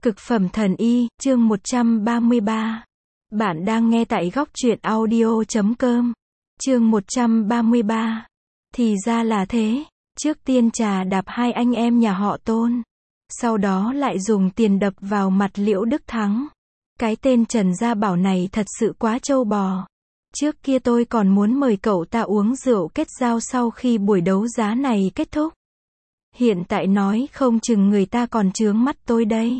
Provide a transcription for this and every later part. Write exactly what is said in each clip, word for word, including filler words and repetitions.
Cực phẩm thần y, chương một trăm ba mươi ba. Bạn đang nghe tại góc truyện audio chấm com. Chương một trăm ba mươi ba. Thì ra là thế. Trước tiên trà đạp hai anh em nhà họ Tôn. Sau đó lại dùng tiền đập vào mặt Liễu Đức Thắng. Cái tên Trần Gia Bảo này thật sự quá trâu bò. Trước kia tôi còn muốn mời cậu ta uống rượu kết giao sau khi buổi đấu giá này kết thúc. Hiện tại nói không chừng người ta còn chướng mắt tôi đây.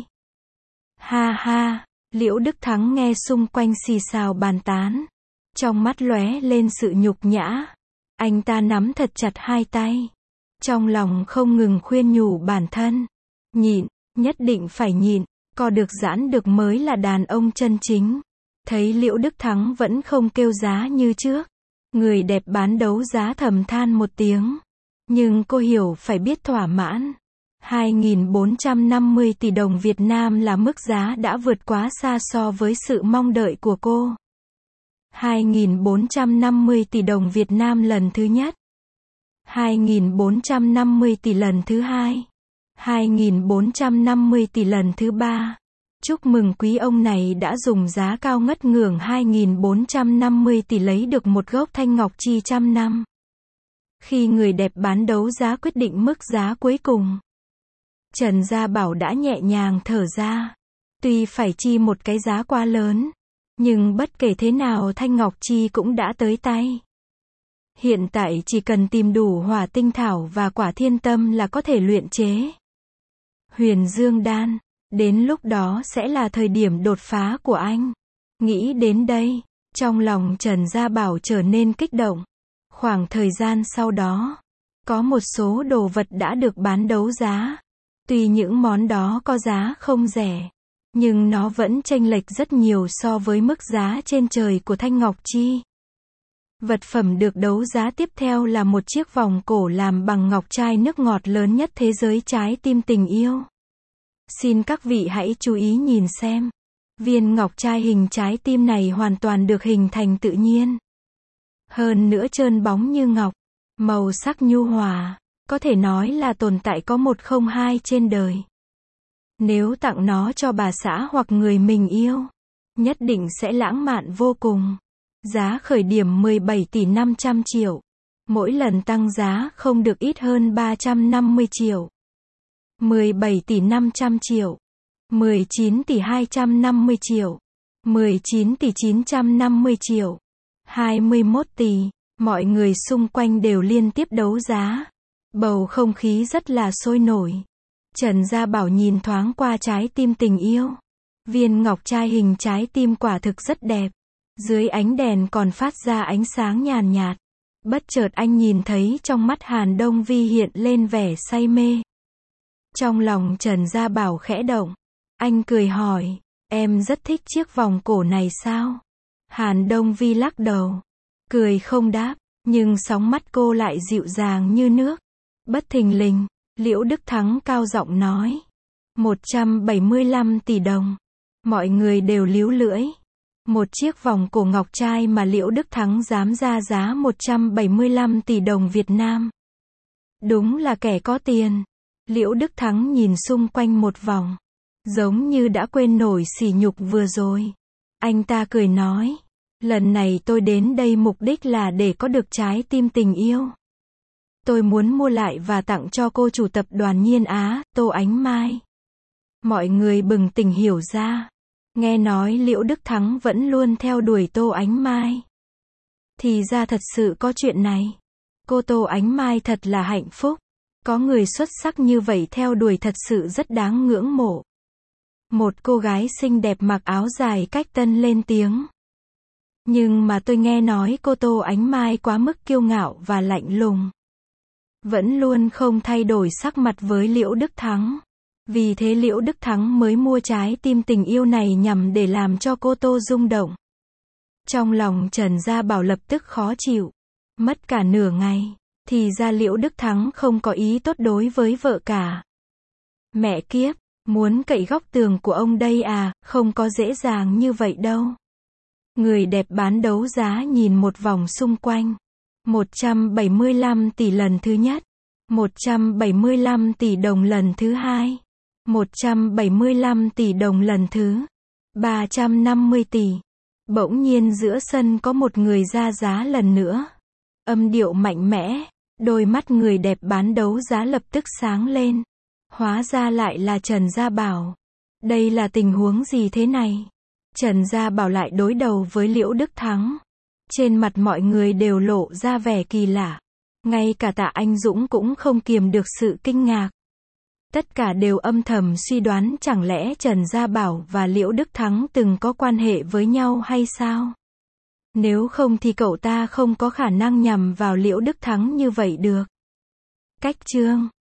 Ha ha, Liễu Đức Thắng nghe xung quanh xì xào bàn tán. Trong mắt lóe lên sự nhục nhã. Anh ta nắm thật chặt hai tay. Trong lòng không ngừng khuyên nhủ bản thân. Nhịn, nhất định phải nhịn, co được giãn được mới là đàn ông chân chính. Thấy Liễu Đức Thắng vẫn không kêu giá như trước. Người đẹp bán đấu giá thầm than một tiếng. Nhưng cô hiểu phải biết thỏa mãn. hai nghìn bốn trăm năm mươi tỷ đồng Việt Nam là mức giá đã vượt quá xa so với sự mong đợi của cô. hai nghìn bốn trăm năm mươi tỷ đồng Việt Nam lần thứ nhất. hai nghìn bốn trăm năm mươi tỷ lần thứ hai. hai nghìn bốn trăm năm mươi tỷ lần thứ ba. Chúc mừng quý ông này đã dùng giá cao ngất ngưởng hai nghìn bốn trăm năm mươi tỷ lấy được một gốc thanh ngọc chi trăm năm. Khi người đẹp bán đấu giá quyết định mức giá cuối cùng, Trần Gia Bảo đã nhẹ nhàng thở ra. Tuy phải chi một cái giá quá lớn, nhưng bất kể thế nào thanh ngọc chi cũng đã tới tay. Hiện tại chỉ cần tìm đủ hỏa tinh thảo và quả thiên tâm là có thể luyện chế Huyền Dương Đan. Đến lúc đó sẽ là thời điểm đột phá của anh. Nghĩ đến đây, trong lòng Trần Gia Bảo trở nên kích động. Khoảng thời gian sau đó, có một số đồ vật đã được bán đấu giá. Tuy những món đó có giá không rẻ, nhưng nó vẫn chênh lệch rất nhiều so với mức giá trên trời của thanh ngọc chi. Vật phẩm được đấu giá tiếp theo là một chiếc vòng cổ làm bằng ngọc trai nước ngọt lớn nhất thế giới, trái tim tình yêu. Xin các vị hãy chú ý nhìn xem. Viên ngọc trai hình trái tim này hoàn toàn được hình thành tự nhiên. Hơn nữa trơn bóng như ngọc, màu sắc nhu hòa, có thể nói là tồn tại có một không hai trên đời. Nếu tặng nó cho bà xã hoặc người mình yêu, nhất định sẽ lãng mạn vô cùng. Giá khởi điểm mười bảy tỷ năm trăm triệu. Mỗi lần tăng giá không được ít hơn ba trăm năm mươi triệu. mười bảy tỷ năm trăm triệu. mười chín tỷ hai trăm năm mươi triệu. mười chín tỷ chín trăm năm mươi triệu. hai mươi mốt tỷ. Mọi người xung quanh đều liên tiếp đấu giá. Bầu không khí rất là sôi nổi. Trần Gia Bảo nhìn thoáng qua trái tim tình yêu. Viên ngọc trai hình trái tim quả thực rất đẹp. Dưới ánh đèn còn phát ra ánh sáng nhàn nhạt. Bất chợt anh nhìn thấy trong mắt Hàn Đông Vi hiện lên vẻ say mê. Trong lòng Trần Gia Bảo khẽ động. Anh cười hỏi, em rất thích chiếc vòng cổ này sao? Hàn Đông Vi lắc đầu. Cười không đáp, nhưng sóng mắt cô lại dịu dàng như nước. Bất thình lình, Liễu Đức Thắng cao giọng nói. một trăm bảy mươi lăm tỷ đồng. Mọi người đều líu lưỡi. Một chiếc vòng cổ ngọc trai mà Liễu Đức Thắng dám ra giá một trăm bảy mươi lăm tỷ đồng Việt Nam. Đúng là kẻ có tiền. Liễu Đức Thắng nhìn xung quanh một vòng, giống như đã quên nổi sỉ nhục vừa rồi. Anh ta cười nói, lần này tôi đến đây mục đích là để có được trái tim tình yêu. Tôi muốn mua lại và tặng cho cô chủ tập đoàn Nhiên Á, Tô Ánh Mai. Mọi người bừng tỉnh hiểu ra. Nghe nói Liễu Đức Thắng vẫn luôn theo đuổi Tô Ánh Mai. Thì ra thật sự có chuyện này. Cô Tô Ánh Mai thật là hạnh phúc. Có người xuất sắc như vậy theo đuổi thật sự rất đáng ngưỡng mộ. Một cô gái xinh đẹp mặc áo dài cách tân lên tiếng. Nhưng mà tôi nghe nói cô Tô Ánh Mai quá mức kiêu ngạo và lạnh lùng. Vẫn luôn không thay đổi sắc mặt với Liễu Đức Thắng. Vì thế Liễu Đức Thắng mới mua trái tim tình yêu này nhằm để làm cho cô Tô rung động. Trong lòng Trần Gia Bảo lập tức khó chịu. Mất cả nửa ngày. Thì ra Liễu Đức Thắng không có ý tốt đối với vợ cả. Mẹ kiếp, muốn cậy góc tường của ông đây à, không có dễ dàng như vậy đâu. Người đẹp bán đấu giá nhìn một vòng xung quanh. một trăm bảy mươi lăm tỷ lần thứ nhất. một trăm bảy mươi lăm tỷ đồng lần thứ hai. một trăm bảy mươi lăm tỷ đồng lần thứ ba trăm năm mươi tỷ. Bỗng nhiên giữa sân có một người ra giá lần nữa. Âm điệu mạnh mẽ, đôi mắt người đẹp bán đấu giá lập tức sáng lên. Hóa ra lại là Trần Gia Bảo. Đây là tình huống gì thế này? Trần Gia Bảo lại đối đầu với Liễu Đức Thắng. Trên mặt mọi người đều lộ ra vẻ kỳ lạ. Ngay cả Tạ Anh Dũng cũng không kiềm được sự kinh ngạc. Tất cả đều âm thầm suy đoán chẳng lẽ Trần Gia Bảo và Liễu Đức Thắng từng có quan hệ với nhau hay sao? Nếu không thì cậu ta không có khả năng nhằm vào Liễu Đức Thắng như vậy được. Cách chương